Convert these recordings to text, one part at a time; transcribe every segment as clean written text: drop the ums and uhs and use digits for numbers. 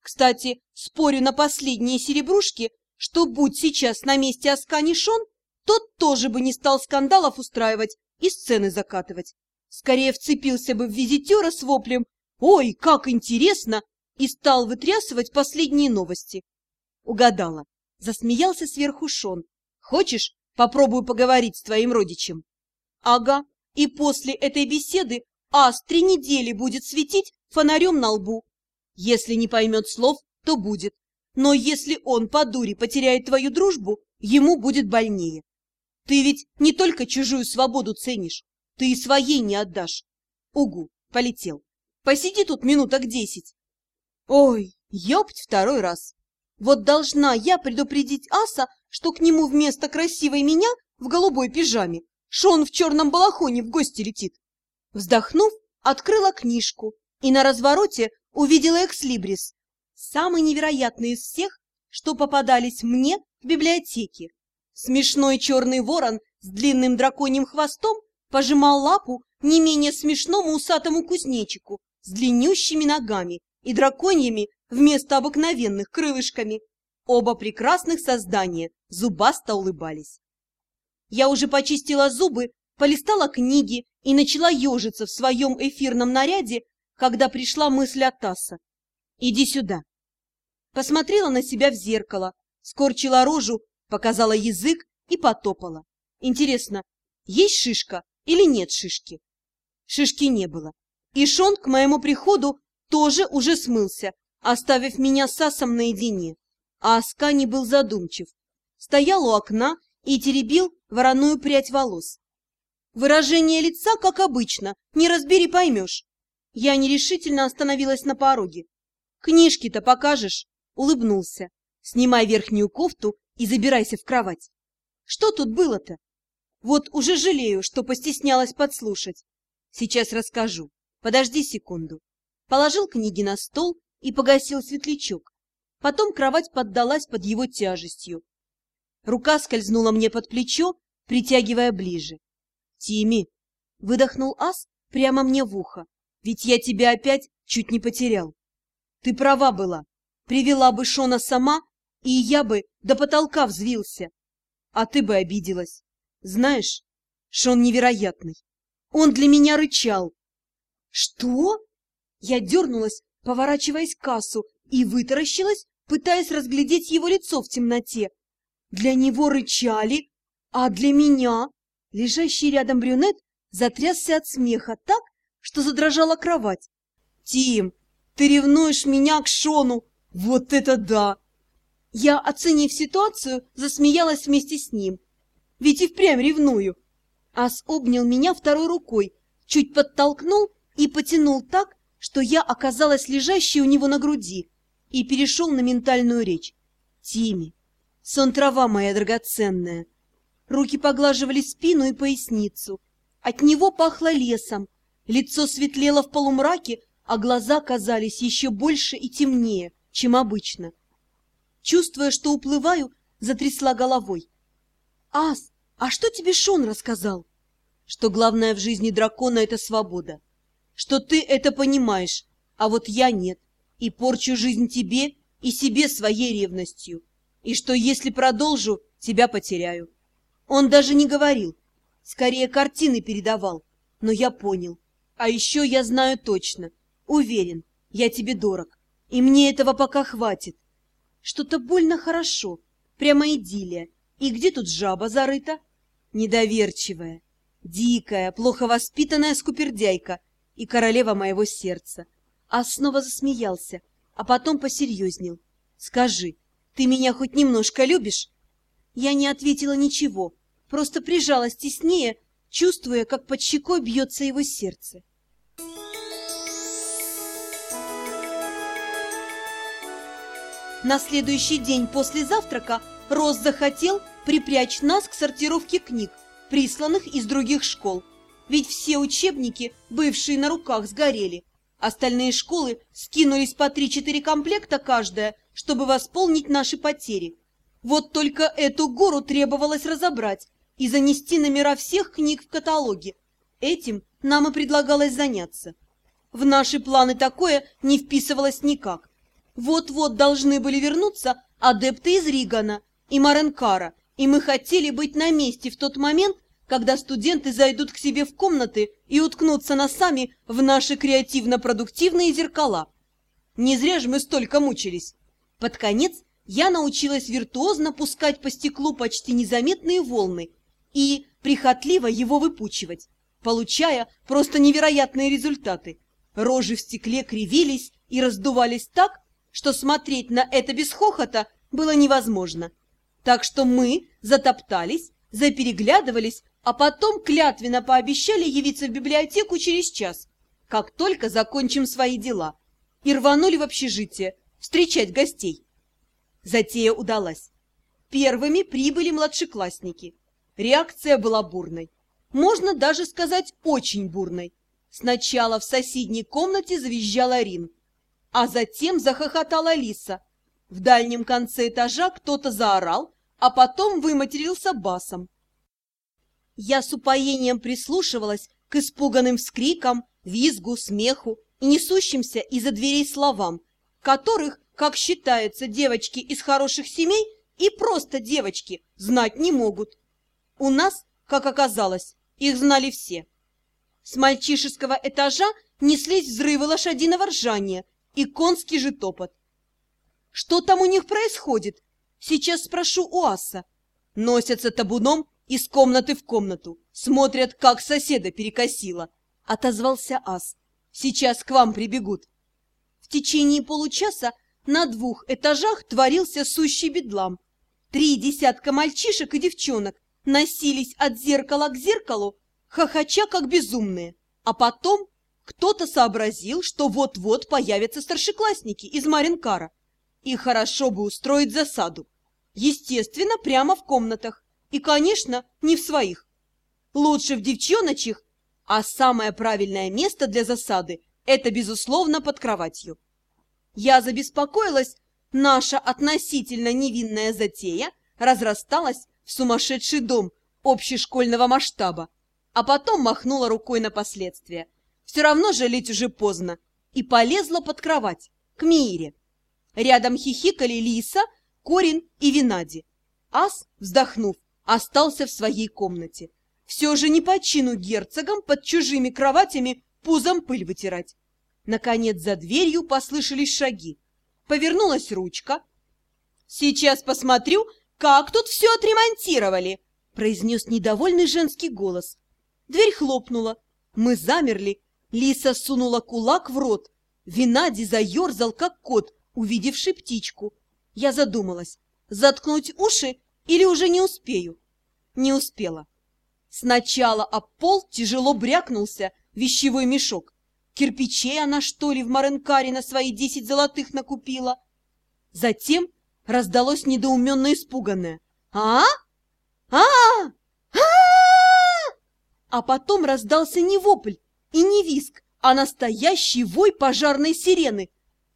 Кстати, спорю на последние серебрушки, что будь сейчас на месте Аскани Шон, тот тоже бы не стал скандалов устраивать и сцены закатывать. Скорее вцепился бы в визитера с воплем «Ой, как интересно!» и стал вытрясывать последние новости. Угадала. Засмеялся сверху Шон. «Хочешь, попробую поговорить с твоим родичем?» «Ага, и после этой беседы Ас 3 недели будет светить фонарем на лбу. Если не поймет слов, то будет. Но если он по дуре потеряет твою дружбу, ему будет больнее. Ты ведь не только чужую свободу ценишь, ты и своей не отдашь. Угу, полетел. Посиди тут минуток 10. Ой, ёпть, второй раз. Вот должна я предупредить Аса, что к нему вместо красивой меня в голубой пижаме Шон в черном балахоне в гости летит. Вздохнув, открыла книжку и на развороте увидела экслибрис, самый невероятный из всех, что попадались мне в библиотеке. Смешной черный ворон с длинным драконьим хвостом пожимал лапу не менее смешному усатому кузнечику с длиннющими ногами и драконьими вместо обыкновенных крылышками. Оба прекрасных создания зубасто улыбались. Я уже почистила зубы, полистала книги и начала ежиться в своем эфирном наряде, когда пришла мысль от Аса. «Иди сюда». Посмотрела на себя в зеркало, скорчила рожу, показала язык и потопала. Интересно, есть шишка или нет шишки? Шишки не было. И Шон к моему приходу тоже уже смылся, оставив меня с Асом наедине. А Аскани был задумчив. Стоял у окна и теребил вороную прядь волос. Выражение лица, как обычно, не разбери поймешь. Я нерешительно остановилась на пороге. «Книжки-то покажешь?» — улыбнулся. «Снимай верхнюю кофту и забирайся в кровать». Что тут было-то? Вот уже жалею, что постеснялась подслушать. Сейчас расскажу. Подожди секунду. Положил книги на стол и погасил светлячок. Потом кровать поддалась под его тяжестью. Рука скользнула мне под плечо, притягивая ближе. «Тимми!» — выдохнул Ас прямо мне в ухо. «Ведь я тебя опять чуть не потерял. Ты права была. Привела бы Шона сама, и я бы до потолка взвился. А ты бы обиделась. Знаешь, Шон невероятный. Он для меня рычал». «Что?» Я дернулась, поворачиваясь к Асу, и вытаращилась, пытаясь разглядеть его лицо в темноте. Для него рычали, а для меня... Лежащий рядом брюнет затрясся от смеха так, что задрожала кровать. «Тим, ты ревнуешь меня к Шону? Вот это да!» Я, оценив ситуацию, засмеялась вместе с ним. Ведь и впрямь ревную. Ас обнял меня второй рукой, чуть подтолкнул и потянул так, что я оказалась лежащей у него на груди, и перешел на ментальную речь. «Тимми, сон трава моя драгоценная». Руки поглаживали спину и поясницу. От него пахло лесом, лицо светлело в полумраке, а глаза казались еще больше и темнее, чем обычно. Чувствуя, что уплываю, затрясла головой. «Ас, а что тебе Шон рассказал?» «Что главное в жизни дракона — это свобода. Что ты это понимаешь, а вот я нет, и порчу жизнь тебе и себе своей ревностью, и что если продолжу, тебя потеряю». Он даже не говорил, скорее картины передавал, но я понял. А еще я знаю точно, уверен, я тебе дорог, и мне этого пока хватит. Что-то больно хорошо, прямо идиллия. И где тут жаба зарыта? Недоверчивая, дикая, плохо воспитанная скупердяйка и королева моего сердца. А снова засмеялся, а потом посерьезнел. «Скажи, ты меня хоть немножко любишь?» Я не ответила ничего, просто прижалась теснее, чувствуя, как под щекой бьется его сердце. На следующий день после завтрака Рос захотел припрячь нас к сортировке книг, присланных из других школ. Ведь все учебники, бывшие на руках, сгорели. Остальные школы скинулись по 3-4 комплекта каждая, чтобы восполнить наши потери. Вот только эту гору требовалось разобрать и занести номера всех книг в каталоге. Этим нам и предлагалось заняться. В наши планы такое не вписывалось никак. Вот-вот должны были вернуться адепты из Ригана и Маренкара, и мы хотели быть на месте в тот момент, когда студенты зайдут к себе в комнаты и уткнутся носами в наши креативно-продуктивные зеркала. Не зря же мы столько мучились. Под конец я научилась виртуозно пускать по стеклу почти незаметные волны и прихотливо его выпучивать, получая просто невероятные результаты. Рожи в стекле кривились и раздувались так, что смотреть на это без хохота было невозможно. Так что мы затоптались, запереглядывались, а потом клятвенно пообещали явиться в библиотеку через час, как только закончим свои дела, и рванули в общежитие встречать гостей. Затея удалась. Первыми прибыли младшеклассники. Реакция была бурной. Можно даже сказать, очень бурной. Сначала в соседней комнате завизжала Рин, а затем захохотала Лиса. В дальнем конце этажа кто-то заорал, а потом выматерился басом. Я с упоением прислушивалась к испуганным вскрикам, визгу, смеху и несущимся из-за дверей словам, которых, как считается, девочки из хороших семей и просто девочки знать не могут. У нас, как оказалось, их знали все. С мальчишеского этажа неслись взрывы лошадиного ржания и конский же топот. Что там у них происходит? Сейчас спрошу у Аса. Носятся табуном из комнаты в комнату, смотрят, как соседа перекосило. Отозвался Ас. Сейчас к вам прибегут. В течение получаса на 2 этажах творился сущий бедлам. 3 десятка мальчишек и девчонок носились от зеркала к зеркалу, хохоча как безумные. А потом кто-то сообразил, что вот-вот появятся старшеклассники из Маренкара. И хорошо бы устроить засаду. Естественно, прямо в комнатах. И, конечно, не в своих. Лучше в девчоночьих, а самое правильное место для засады – это, безусловно, под кроватью. Я забеспокоилась, наша относительно невинная затея разрасталась в сумасшедший дом общешкольного масштаба, а потом махнула рукой на последствия. Все равно жалеть уже поздно. И полезла под кровать, к Миире. Рядом хихикали Лиса, Корин и Винади. Ас, вздохнув, остался в своей комнате. Все же не по чину герцогам под чужими кроватями пузом пыль вытирать. Наконец за дверью послышались шаги. Повернулась ручка. «Сейчас посмотрю, как тут все отремонтировали!» произнес недовольный женский голос. Дверь хлопнула. Мы замерли. Лиса сунула кулак в рот. Винади заерзал, как кот, увидевший птичку. Я задумалась, заткнуть уши или уже не успею? Не успела. Сначала об пол тяжело брякнулся вещевой мешок. Кирпичей она, что ли, в Маренкаре на свои 10 золотых накупила? Затем раздалось недоуменно испуганное «А? А? А?» А потом раздался не вопль и не визг, а настоящий вой пожарной сирены.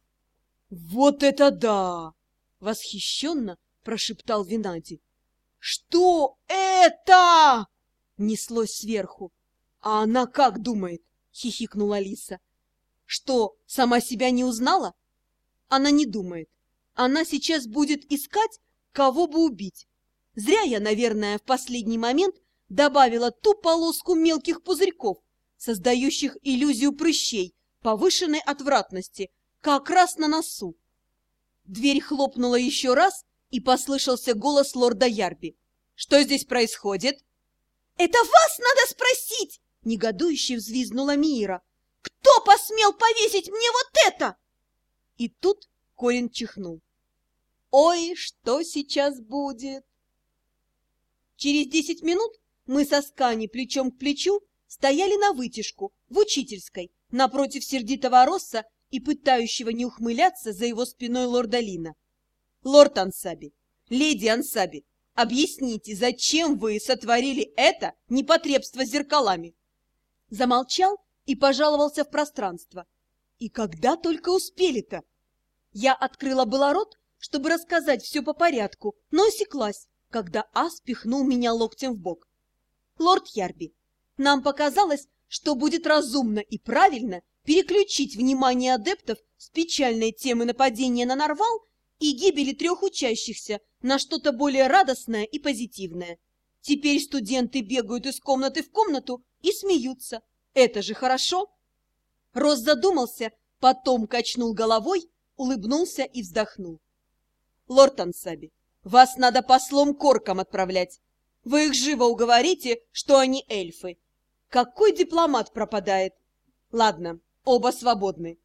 «Вот это да!» — восхищенно прошептал Винади. «Что это?» — неслось сверху. «А она как думает?» — хихикнула Лиса. «Что, сама себя не узнала?» Она не думает. Она сейчас будет искать, кого бы убить. Зря я, наверное, в последний момент добавила ту полоску мелких пузырьков, создающих иллюзию прыщей, повышенной отвратности, как раз на носу. Дверь хлопнула еще раз, и послышался голос лорда Ярби. «Что здесь происходит?» «Это вас надо спросить!» — негодующе взвизгнула Миира. «Кто посмел повесить мне вот это?» И тут Корин чихнул. «Ой, что сейчас будет?» Через 10 минут мы со Скани плечом к плечу стояли на вытяжку в учительской напротив сердитого Росса и пытающего не ухмыляться за его спиной лорда Лина. «Лорд Ансаби, леди Ансаби, объясните, зачем вы сотворили это непотребство с зеркалами?» Замолчал и пожаловался в пространство. И когда только успели-то? Я открыла было рот, чтобы рассказать все по порядку, но осеклась, когда Ас пихнул меня локтем в бок. «Лорд Ярби, нам показалось, что будет разумно и правильно, переключить внимание адептов с печальной темы нападения на Нарвал и гибели 3 учащихся на что-то более радостное и позитивное. Теперь студенты бегают из комнаты в комнату и смеются. Это же хорошо. Рос задумался, потом качнул головой, улыбнулся и вздохнул. Лорд Ансаби, вас надо послом Коркам отправлять. Вы их живо уговорите, что они эльфы. Какой дипломат пропадает? Ладно, оба свободны.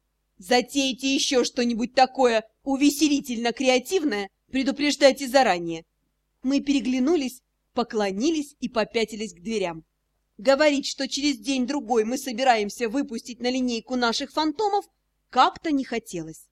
Затеете еще что-нибудь такое увеселительно-креативное, предупреждайте заранее. Мы переглянулись, поклонились и попятились к дверям. Говорить, что через день-другой мы собираемся выпустить на линейку наших фантомов, как-то не хотелось.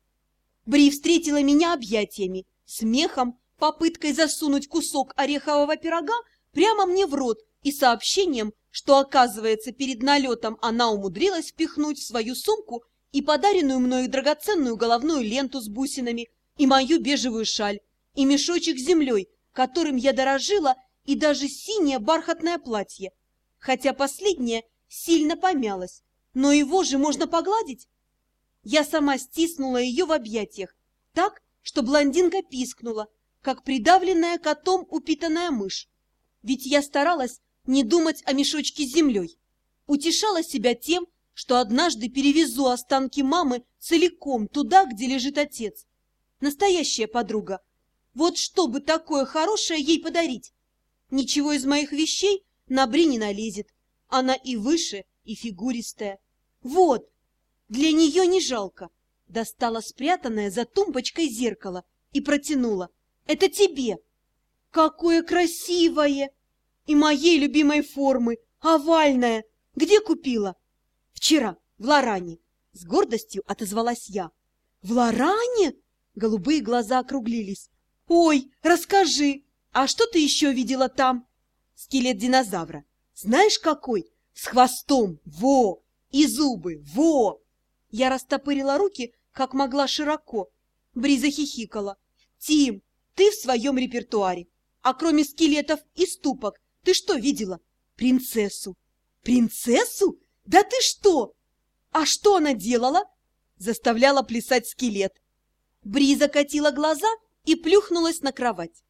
Бри встретила меня объятиями, смехом, попыткой засунуть кусок орехового пирога прямо мне в рот и сообщением, что, оказывается, перед налетом она умудрилась впихнуть в свою сумку и подаренную мною драгоценную головную ленту с бусинами, и мою бежевую шаль, и мешочек с землей, которым я дорожила, и даже синее бархатное платье, хотя последнее сильно помялось, но его же можно погладить. Я сама стиснула ее в объятиях, так, что блондинка пискнула, как придавленная котом упитанная мышь. Ведь я старалась не думать о мешочке с землей, утешала себя тем, что однажды перевезу останки мамы целиком туда, где лежит отец. Настоящая подруга. Вот что бы такое хорошее ей подарить? Ничего из моих вещей на Бри не налезет. Она и выше, и фигуристая. Вот, для нее не жалко. Достала спрятанное за тумбочкой зеркало и протянула. Это тебе. Какое красивое! И моей любимой формы, овальное. Где купила? Вчера, в Лоране. С гордостью отозвалась я. В Лоране? Голубые глаза округлились. Ой, расскажи, а что ты еще видела там? Скелет динозавра. Знаешь, какой? С хвостом, во! И зубы, во! Я растопырила руки, как могла широко. Бри захихикала. Тим, ты в своем репертуаре. А кроме скелетов и ступок, ты что видела? Принцессу. Принцессу? Да ты что? А что она делала? Заставляла плясать скелет. Бри закатила глаза и плюхнулась на кровать.